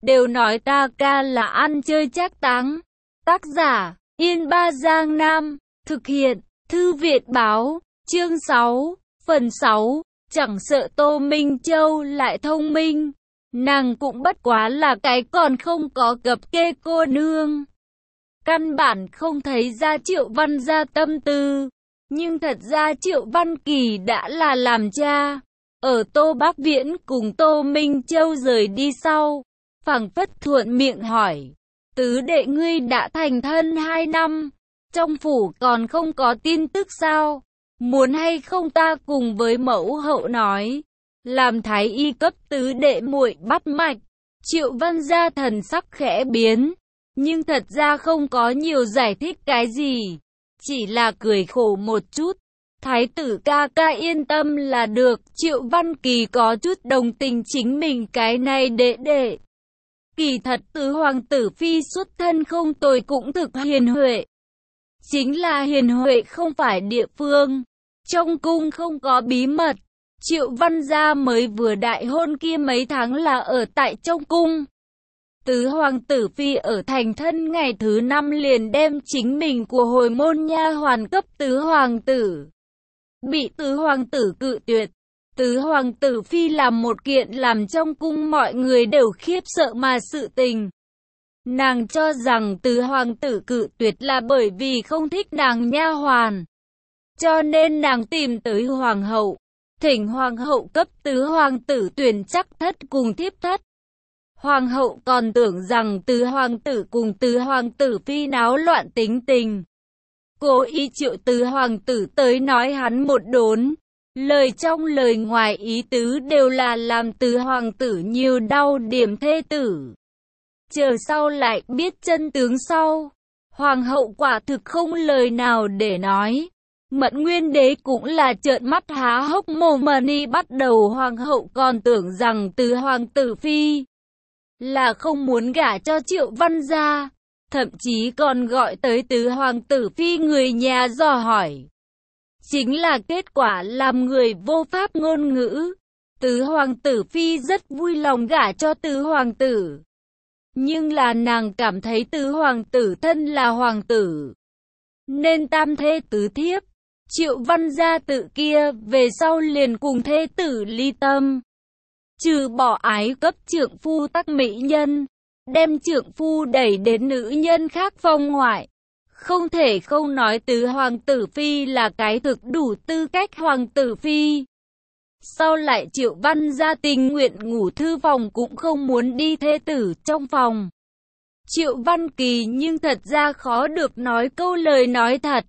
đều nói ca ca là ăn chơi trác táng. Tác giả, Yên Ba Giang Nam, thực hiện, Thư viện báo, chương 6, phần 6, chẳng sợ Tô Minh Châu lại thông minh, nàng cũng bất quá là cái còn không có cập kê cô nương. Căn bản không thấy ra Triệu Văn Gia tâm tư, nhưng thật ra Triệu Văn Kỳ đã là làm cha. Ở Tô Bắc Viễn cùng Tô Minh Châu rời đi sau, phảng phất thuận miệng hỏi, tứ đệ ngươi đã thành thân 2 năm, trong phủ còn không có tin tức sao? Muốn hay không ta cùng với mẫu hậu nói, làm thái y cấp tứ đệ muội bắt mạch. Triệu Văn Gia thần sắc khẽ biến, nhưng thật ra không có nhiều giải thích cái gì, chỉ là cười khổ một chút. Thái tử ca ca yên tâm là được. Triệu Văn Kỳ có chút đồng tình chính mình cái này đệ đệ. Kỳ thật tứ hoàng tử phi xuất thân không tồi cũng thực hiền huệ. Chính là hiền huệ không phải địa phương. Trong cung không có bí mật. Triệu Văn Gia mới vừa đại hôn kia mấy tháng là ở tại trong cung. Tứ hoàng tử phi ở thành thân ngày thứ 5 liền đem chính mình của hồi môn nha hoàn cấp tứ hoàng tử. Bị tứ hoàng tử cự tuyệt. Tứ hoàng tử phi làm một kiện làm trong cung mọi người đều khiếp sợ mà sự tình. Nàng cho rằng tứ hoàng tử cự tuyệt là bởi vì không thích nàng nha hoàn. Cho nên nàng tìm tới hoàng hậu, thỉnh hoàng hậu cấp tứ hoàng tử tuyển chắc thất cùng thiếp thất. Hoàng hậu còn tưởng rằng tứ hoàng tử cùng tứ hoàng tử phi náo loạn tính tình. Cố ý triệu tứ hoàng tử tới nói hắn một đốn. Lời trong lời ngoài ý tứ đều là làm tứ hoàng tử nhiều đau điểm thê tử. Chờ sau lại biết chân tướng sau. Hoàng hậu quả thực không lời nào để nói. Mẫn Nguyên Đế cũng là trợn mắt há hốc mồm mà đi. Bắt đầu hoàng hậu còn tưởng rằng tứ hoàng tử phi là không muốn gả cho Triệu Văn Gia. Thậm chí còn gọi tới tứ hoàng tử phi người nhà dò hỏi. Chính là kết quả làm người vô pháp ngôn ngữ. Tứ hoàng tử phi rất vui lòng gả cho tứ hoàng tử. Nhưng là nàng cảm thấy tứ hoàng tử thân là hoàng tử, nên tam thê tứ thiếp. Triệu Văn Gia tự kia về sau liền cùng thê tử ly tâm. Trừ bỏ ái cấp trượng phu tắc mỹ nhân, đem trượng phu đẩy đến nữ nhân khác phong ngoại. Không thể không nói tứ hoàng tử phi là cái thực đủ tư cách hoàng tử phi. Sau lại Triệu Văn Gia tình nguyện ngủ thư phòng cũng không muốn đi thê tử trong phòng. Triệu Văn Kỳ nhưng thật ra khó được nói câu lời nói thật.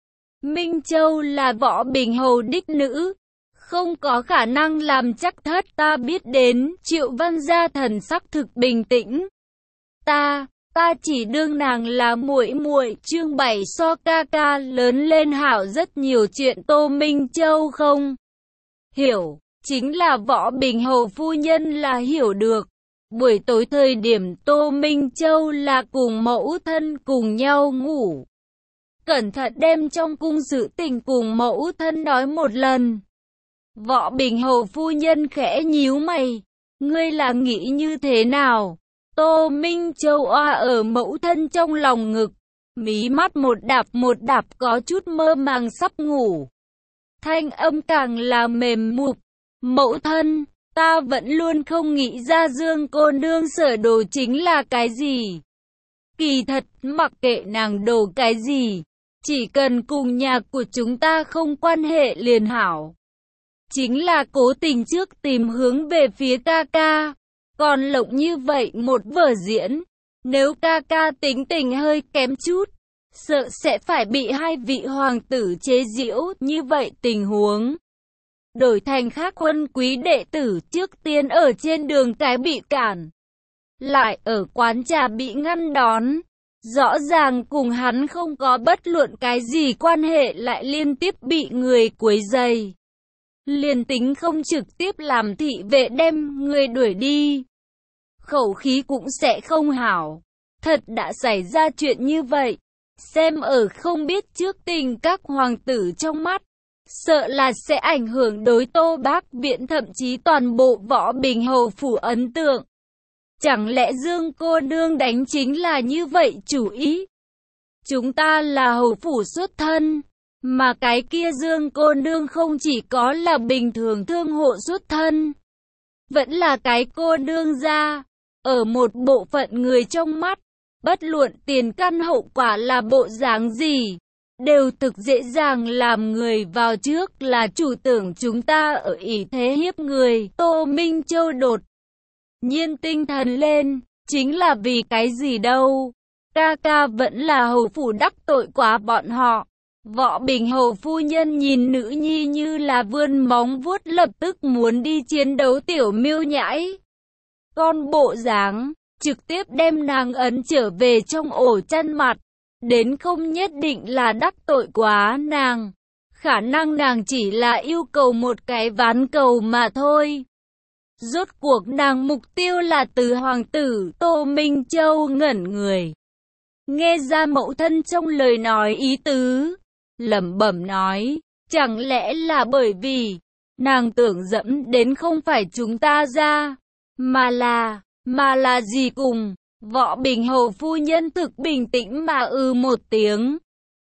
Minh Châu là Võ Bình Hầu đích nữ, không có khả năng làm chắc thất. Ta biết đến. Triệu Văn Gia thần sắc thực bình tĩnh. Ta chỉ đương nàng là muội muội. Chương 7 so ca ca lớn lên hảo rất nhiều chuyện Tô Minh Châu không hiểu, chính là Võ Bình Hầu phu nhân là hiểu được. Buổi tối thời điểm Tô Minh Châu là cùng mẫu thân cùng nhau ngủ. Cẩn thận đem trong cung sự tình cùng mẫu thân nói một lần. Võ Bình Hầu phu nhân khẽ nhíu mày. Ngươi là nghĩ như thế nào? Tô Minh Châu oa ở mẫu thân trong lòng ngực. Mí mắt một đạp có chút mơ màng sắp ngủ. Thanh âm càng là mềm mụp. Mẫu thân, ta vẫn luôn không nghĩ ra Dương cô nương sở đồ chính là cái gì. Kỳ thật, mặc kệ nàng đồ cái gì, chỉ cần cùng nhà của chúng ta không quan hệ liền hảo. Chính là cố tình trước tìm hướng về phía ca ca. Còn lộng như vậy một vở diễn, nếu ca ca tính tình hơi kém chút, sợ sẽ phải bị hai vị hoàng tử chế giễu. Như vậy tình huống đổi thành khác huân quý đệ tử trước tiên ở trên đường cái bị cản, lại ở quán trà bị ngăn đón, rõ ràng cùng hắn không có bất luận cái gì quan hệ lại liên tiếp bị người quấy rầy. Liền tính không trực tiếp làm thị vệ đem người đuổi đi, khẩu khí cũng sẽ không hảo. Thật đã xảy ra chuyện như vậy, xem ở không biết trước tình các hoàng tử trong mắt, sợ là sẽ ảnh hưởng đối Tô Bắc Viễn thậm chí toàn bộ Võ Bình Hầu phủ ấn tượng. Chẳng lẽ Dương cô nương đánh chính là như vậy chủ ý? Chúng ta là hầu phủ xuất thân, mà cái kia Dương cô nương không chỉ có là bình thường thương hộ xuất thân, vẫn là cái cô nương gia. Ở một bộ phận người trong mắt, bất luận tiền căn hậu quả là bộ dáng gì, đều thực dễ dàng làm người vào trước là chủ tưởng chúng ta ở ý thế hiếp người. Tô Minh Châu đột nhiên tinh thần lên, chính là vì cái gì đâu? Ca ca vẫn là hầu phủ đắc tội quá bọn họ. Võ Bình hầu phu nhân nhìn nữ nhi như là vươn móng vuốt, lập tức muốn đi chiến đấu tiểu miêu nhãi con bộ dáng, trực tiếp đem nàng ấn trở về trong ổ chăn mặt. Đến không nhất định là đắc tội quá nàng, khả năng nàng chỉ là yêu cầu một cái ván cầu mà thôi. Rốt cuộc nàng mục tiêu là từ hoàng tử. Tô Minh Châu ngẩn người, nghe ra mẫu thân trong lời nói ý tứ, lẩm bẩm nói, chẳng lẽ là bởi vì nàng tưởng dẫm đến không phải chúng ta ra, mà là gì cùng? Võ Bình hầu phu nhân thực bình tĩnh mà một tiếng.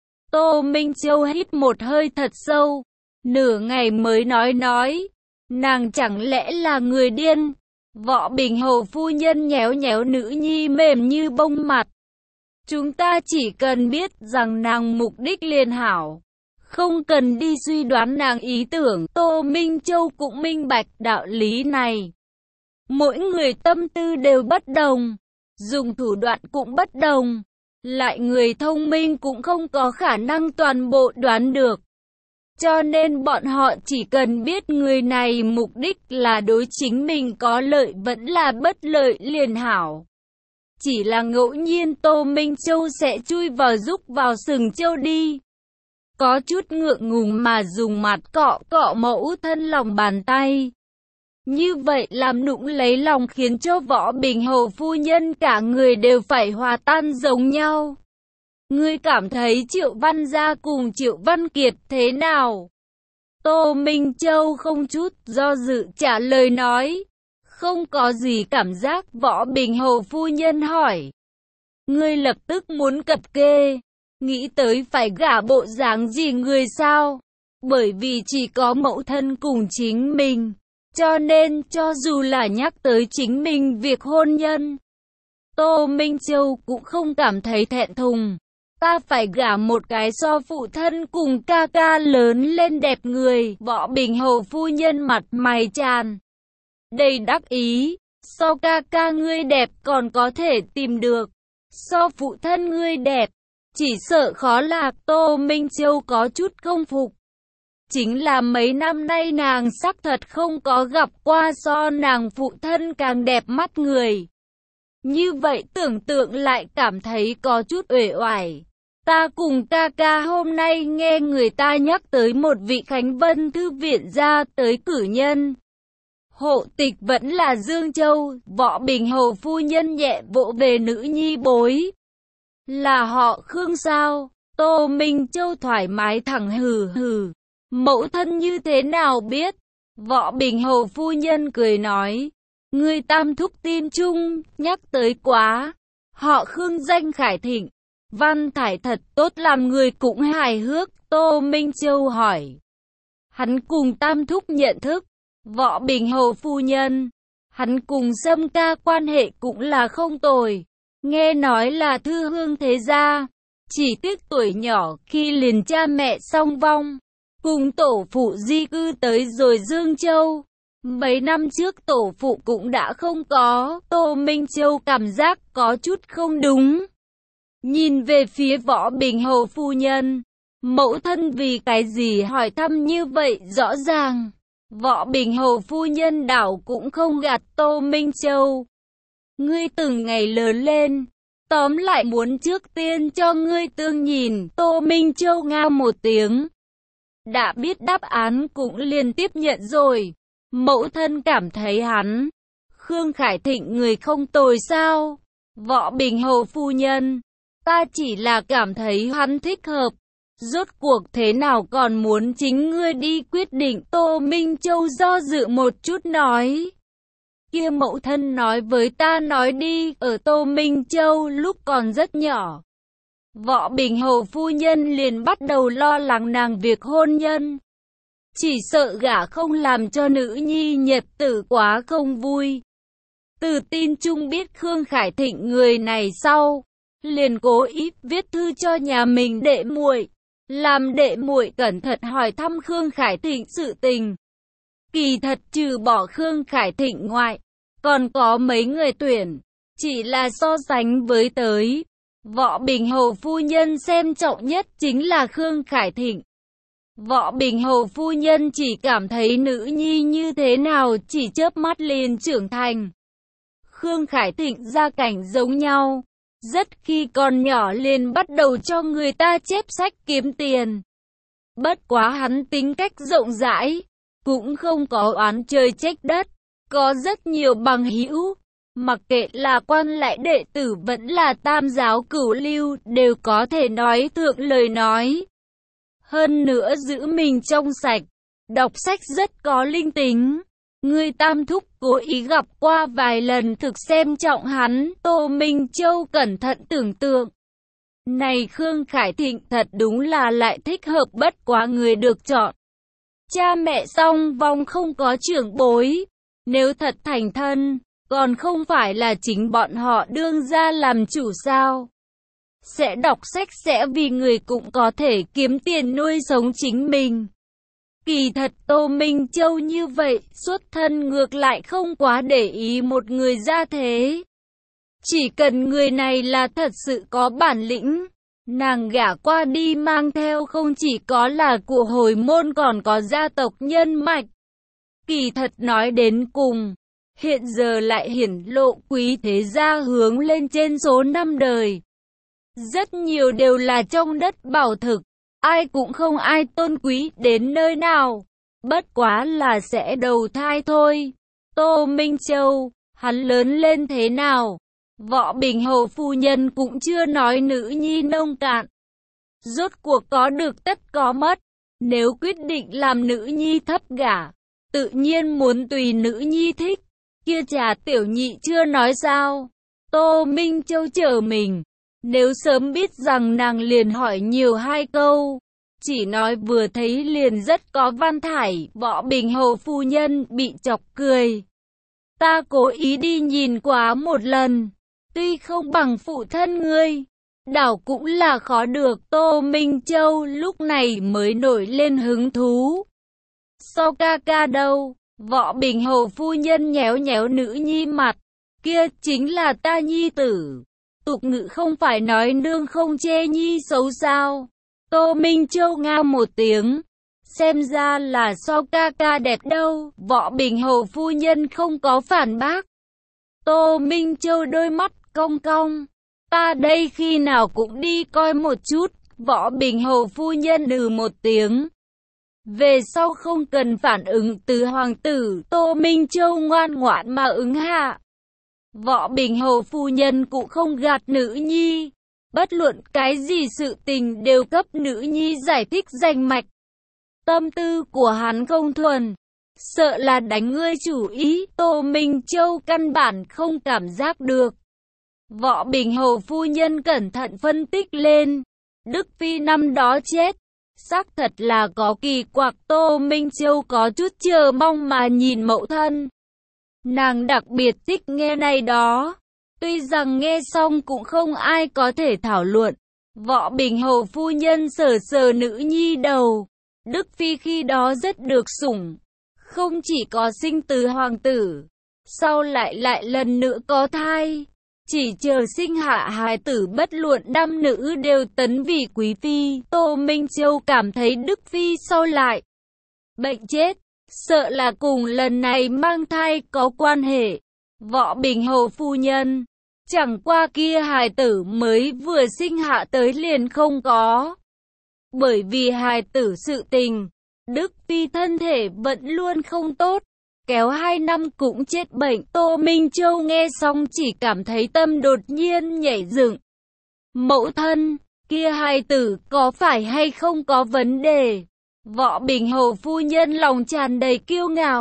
Tô Minh Châu hít một hơi thật sâu, nửa ngày mới nói, nàng chẳng lẽ là người điên? Võ Bình hầu phu nhân nhéo nhéo nữ nhi mềm như bông mặt. Chúng ta chỉ cần biết rằng nàng mục đích liền hảo, không cần đi suy đoán nàng ý tưởng. Tô Minh Châu cũng minh bạch đạo lý này. Mỗi người tâm tư đều bất đồng, dùng thủ đoạn cũng bất đồng, lại người thông minh cũng không có khả năng toàn bộ đoán được. Cho nên bọn họ chỉ cần biết người này mục đích là đối chính mình có lợi vẫn là bất lợi liền hảo. Chỉ là ngẫu nhiên Tô Minh Châu sẽ chui vào rúc vào sừng châu đi. Có chút ngượng ngùng mà dùng mặt cọ cọ mẫu thân lòng bàn tay. Như vậy làm nũng lấy lòng khiến cho Võ Bình hầu phu nhân cả người đều phải hòa tan giống nhau. Ngươi cảm thấy Triệu Văn Gia cùng Triệu Văn Kiệt thế nào? Tô Minh Châu không chút do dự trả lời nói. Không có gì cảm giác. Võ Bình hầu phu nhân hỏi. Ngươi lập tức muốn cập kê, nghĩ tới phải gả bộ dáng gì người sao? Bởi vì chỉ có mẫu thân cùng chính mình, cho nên cho dù là nhắc tới chính mình việc hôn nhân, Tô Minh Châu cũng không cảm thấy thẹn thùng. Ta phải gả một cái so phụ thân cùng ca ca lớn lên đẹp người. Võ Bình hầu phu nhân mặt mày tràn đầy đắc ý. So ca ca ngươi đẹp còn có thể tìm được, so phụ thân ngươi đẹp chỉ sợ khó lạc. Tô Minh Châu có chút không phục. Chính là mấy năm nay nàng xác thật không có gặp qua so nàng phụ thân càng đẹp mắt người. Như vậy tưởng tượng lại cảm thấy có chút uể oải. Ta cùng ca ca hôm nay nghe người ta nhắc tới một vị Khánh Vân thư viện ra tới cử nhân. Hộ tịch vẫn là Dương Châu. Võ Bình hầu phu nhân nhẹ vỗ về nữ nhi bối. Là họ Khương sao? Tô Minh Châu thoải mái thẳng hừ hừ. Mẫu thân như thế nào biết? Võ Bình hầu phu nhân cười nói. Người tam thúc tin chung, nhắc tới quá. Họ Khương danh khải thịnh, văn thải thật tốt, làm người cũng hài hước. Tô Minh Châu hỏi. Hắn cùng tam thúc nhận thức. Võ Bình hầu phu nhân. Hắn cùng Sâm ca quan hệ cũng là không tồi. Nghe nói là thư hương thế gia. Chỉ tiếc tuổi nhỏ khi liền cha mẹ song vong, cùng tổ phụ di cư tới rồi Dương Châu. Mấy năm trước tổ phụ cũng đã không có. Tô Minh Châu cảm giác có chút không đúng. Nhìn về phía Võ Bình hầu phu nhân. Mẫu thân vì cái gì hỏi thăm như vậy rõ ràng? Võ Bình hầu phu nhân đảo cũng không gạt Tô Minh Châu. Ngươi từng ngày lớn lên, tóm lại muốn trước tiên cho ngươi tương nhìn. Tô Minh Châu ngao một tiếng. Đã biết đáp án cũng liền tiếp nhận rồi. Mẫu thân cảm thấy hắn Khương Khải Thịnh người không tồi sao? Võ Bình hầu phu nhân. Ta chỉ là cảm thấy hắn thích hợp. Rốt cuộc thế nào còn muốn chính ngươi đi quyết định. Tô Minh Châu do dự một chút nói. Kia mẫu thân nói với ta nói đi, ở Tô Minh Châu lúc còn rất nhỏ. Võ Bình Hầu phu nhân liền bắt đầu lo lắng nàng việc hôn nhân. Chỉ sợ gả không làm cho nữ nhi nhật tử quá không vui. Từ tin chung biết Khương Khải Thịnh người này sau, liền cố ý viết thư cho nhà mình đệ muội, làm đệ muội cẩn thận hỏi thăm Khương Khải Thịnh sự tình. Kỳ thật trừ bỏ Khương Khải Thịnh ngoại, còn có mấy người tuyển, chỉ là so sánh với tới. Võ Bình Hầu phu nhân xem trọng nhất chính là Khương Khải Thịnh. Võ Bình Hầu phu nhân chỉ cảm thấy nữ nhi như thế nào chỉ chớp mắt liền trưởng thành. Khương Khải Thịnh gia cảnh giống nhau, rất khi còn nhỏ liền bắt đầu cho người ta chép sách kiếm tiền. Bất quá hắn tính cách rộng rãi, cũng không có oán trời trách đất, có rất nhiều bằng hữu. Mặc kệ là quan lại đệ tử vẫn là tam giáo cửu lưu đều có thể nói thượng lời nói. Hơn nữa giữ mình trong sạch, đọc sách rất có linh tính. Người tam thúc cố ý gặp qua vài lần thực xem trọng hắn, Tô Minh Châu cẩn thận tưởng tượng. Này Khương Khải Thịnh thật đúng là lại thích hợp bất quá người được chọn. Cha mẹ song vong không có trưởng bối, nếu thật thành thân, còn không phải là chính bọn họ đương ra làm chủ sao? Sẽ đọc sách sẽ vì người cũng có thể kiếm tiền nuôi sống chính mình. Kỳ thật Tô Minh Châu như vậy, xuất thân ngược lại không quá để ý một người ra thế. Chỉ cần người này là thật sự có bản lĩnh, nàng gả qua đi mang theo không chỉ có là của hồi môn còn có gia tộc nhân mạch. Kỳ thật nói đến cùng, hiện giờ lại hiển lộ quý thế gia hướng lên trên số 5 đời. Rất nhiều đều là trong đất bảo thực, ai cũng không ai tôn quý đến nơi nào, bất quá là sẽ đầu thai thôi. Tô Minh Châu, hắn lớn lên thế nào? Võ Bình Hầu phu nhân cũng chưa nói nữ nhi nông cạn. Rốt cuộc có được tất có mất, nếu quyết định làm nữ nhi thấp gả, tự nhiên muốn tùy nữ nhi thích. Kia trà tiểu nhị chưa nói sao? Tô Minh Châu chờ mình. Nếu sớm biết rằng nàng liền hỏi nhiều 2 câu. Chỉ nói vừa thấy liền rất có văn thải. Võ Bình Hầu phu nhân bị chọc cười. Ta cố ý đi nhìn quá một lần. Tuy không bằng phụ thân ngươi, đảo cũng là khó được. Tô Minh Châu lúc này mới nổi lên hứng thú. Sao ca ca đâu? Võ Bình Hầu phu nhân nhéo nhéo nữ nhi mặt. Kia chính là ta nhi tử. Tục ngữ không phải nói nương không chê nhi xấu sao? Tô Minh Châu nga một tiếng. Xem ra là so ca ca đẹp đâu. Võ Bình Hầu phu nhân không có phản bác. Tô Minh Châu đôi mắt cong cong. Ta đây khi nào cũng đi coi một chút. Võ Bình Hầu phu nhân một tiếng. Về sau không cần phản ứng từ hoàng tử. Tô Minh Châu ngoan ngoãn mà ứng hạ. Võ Bình Hầu phu nhân cũng không gạt nữ nhi. Bất luận cái gì sự tình đều cấp nữ nhi giải thích rành mạch. Tâm tư của hắn không thuần, sợ là đánh ngươi chủ ý. Tô Minh Châu căn bản không cảm giác được. Võ Bình Hầu phu nhân cẩn thận phân tích lên. Đức Phi năm đó chết, xác thật là có kỳ quặc. Tô Minh Châu có chút chờ mong mà nhìn mẫu thân. Nàng đặc biệt thích nghe này đó. Tuy rằng nghe xong cũng không ai có thể thảo luận. Võ Bình Hầu phu nhân sờ sờ nữ nhi đầu. Đức Phi khi đó rất được sủng. Không chỉ có sinh từ hoàng tử, sau lại lần nữa có thai. Chỉ chờ sinh hạ hài tử bất luận nam nữ đều tấn vị quý phi. Tô Minh Châu cảm thấy Đức Phi sau lại bệnh chết, sợ là cùng lần này mang thai có quan hệ. Võ Bình Hầu phu nhân, chẳng qua kia hài tử mới vừa sinh hạ tới liền không có. Bởi vì hài tử sự tình, Đức Phi thân thể vẫn luôn không tốt, kéo 2 năm cũng chết bệnh. Tô Minh Châu nghe xong chỉ cảm thấy tâm đột nhiên nhảy dựng. Mẫu thân, kia hài tử có phải hay không có vấn đề? Võ Bình Hầu phu nhân lòng tràn đầy kiêu ngạo.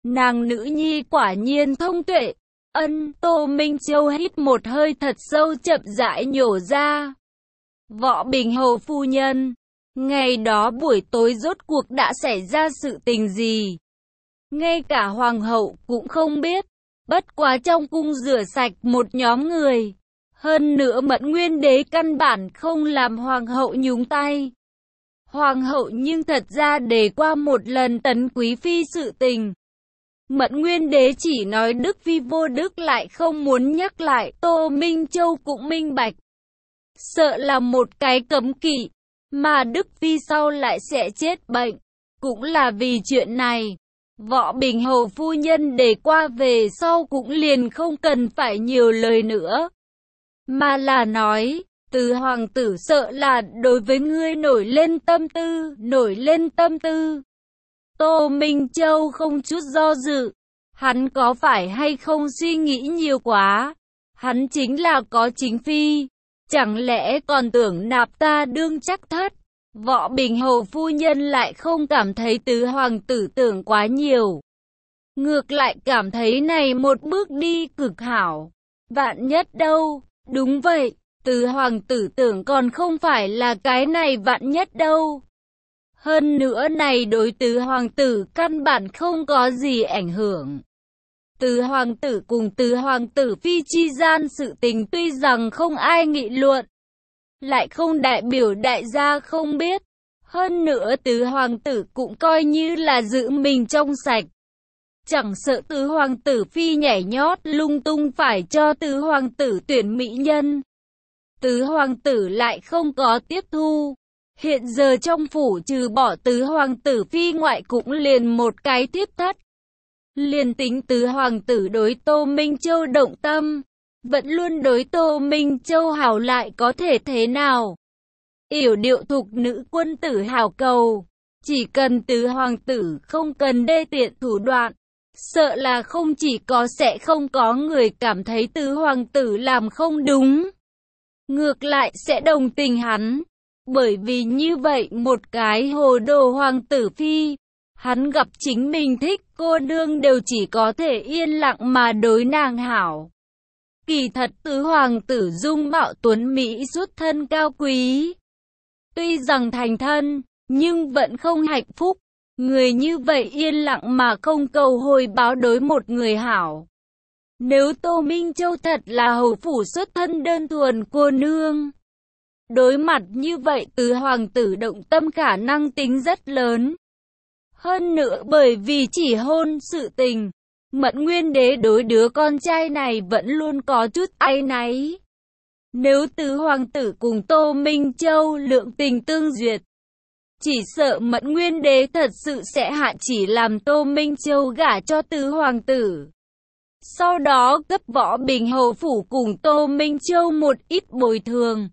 Nàng nữ nhi quả nhiên thông tuệ. Tô Minh Châu hít một hơi thật sâu chậm rãi nhổ ra. Võ Bình Hầu phu nhân, ngày đó buổi tối rốt cuộc đã xảy ra sự tình gì? Ngay cả hoàng hậu cũng không biết. Bất quá trong cung rửa sạch một nhóm người. Hơn nữa Mẫn Nguyên Đế căn bản không làm hoàng hậu nhúng tay. Hoàng hậu nhưng thật ra đề qua một lần Tấn Quý Phi sự tình. Mẫn Nguyên Đế chỉ nói Đức Phi vô đức lại không muốn nhắc lại. Tô Minh Châu cũng minh bạch. Sợ là một cái cấm kỵ, mà Đức Phi sau lại sẽ chết bệnh. Cũng là vì chuyện này, Võ Bình Hầu phu nhân để qua về sau cũng liền không cần phải nhiều lời nữa. Mà là nói, Tứ hoàng tử sợ là đối với ngươi nổi lên tâm tư. Tô Minh Châu không chút do dự, hắn có phải hay không suy nghĩ nhiều quá, hắn chính là có chính phi, chẳng lẽ còn tưởng nạp ta đương chắc thất. Võ Bình Hầu phu nhân lại không cảm thấy tứ hoàng tử tưởng quá nhiều. Ngược lại cảm thấy này một bước đi cực hảo. Vạn nhất đâu, đúng vậy, tứ hoàng tử tưởng còn không phải là cái này vạn nhất đâu. Hơn nữa này đối tứ hoàng tử căn bản không có gì ảnh hưởng. Tứ hoàng tử cùng tứ hoàng tử phi chi gian sự tình tuy rằng không ai nghị luận, lại không đại biểu đại gia không biết. Hơn nữa tứ hoàng tử cũng coi như là giữ mình trong sạch. Chẳng sợ tứ hoàng tử phi nhảy nhót lung tung phải cho tứ hoàng tử tuyển mỹ nhân. Tứ hoàng tử lại không có tiếp thu. Hiện giờ trong phủ trừ bỏ tứ hoàng tử phi ngoại cũng liền một cái tiếp thất. Liền tính tứ hoàng tử đối Tô Minh Châu động tâm, vẫn luôn đối Tô Minh Châu hảo lại có thể thế nào? Yểu điệu thục nữ quân tử hảo cầu, chỉ cần tứ hoàng tử không cần đê tiện thủ đoạn, sợ là không chỉ có sẽ không có người cảm thấy tứ hoàng tử làm không đúng. Ngược lại sẽ đồng tình hắn, bởi vì như vậy một cái hồ đồ hoàng tử phi, hắn gặp chính mình thích cô nương đều chỉ có thể yên lặng mà đối nàng hảo. Kỳ thật tứ hoàng tử dung mạo tuấn mỹ xuất thân cao quý. Tuy rằng thành thân, nhưng vẫn không hạnh phúc. Người như vậy yên lặng mà không cầu hồi báo đối một người hảo. Nếu Tô Minh Châu thật là hầu phủ xuất thân đơn thuần cô nương, đối mặt như vậy tứ hoàng tử động tâm khả năng tính rất lớn. Hơn nữa bởi vì chỉ hôn sự tình, Mẫn Nguyên Đế đối đứa con trai này vẫn luôn có chút áy náy. Nếu tứ hoàng tử cùng Tô Minh Châu lượng tình tương duyệt, chỉ sợ Mẫn Nguyên Đế thật sự sẽ hạ chỉ làm Tô Minh Châu gả cho tứ hoàng tử. Sau đó cấp Võ Bình Hầu phủ cùng Tô Minh Châu một ít bồi thường.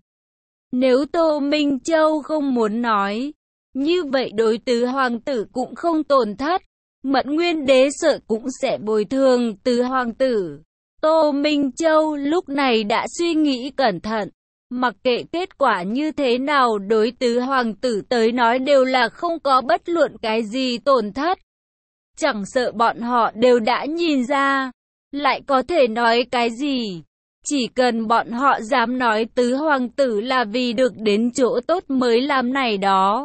Nếu Tô Minh Châu không muốn nói, như vậy đối tứ hoàng tử cũng không tổn thất. Mẫn Nguyên Đế sợ cũng sẽ bồi thường tứ hoàng tử. Tô Minh Châu lúc này đã suy nghĩ cẩn thận. Mặc kệ kết quả như thế nào đối tứ hoàng tử tới nói đều là không có bất luận cái gì tổn thất. Chẳng sợ bọn họ đều đã nhìn ra, lại có thể nói cái gì. Chỉ cần bọn họ dám nói tứ hoàng tử là vì được đến chỗ tốt mới làm này đó.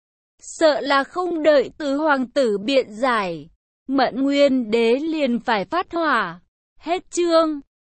Sợ là không đợi tứ hoàng tử biện giải, Mẫn Nguyên Đế liền phải phát hỏa. Hết chương.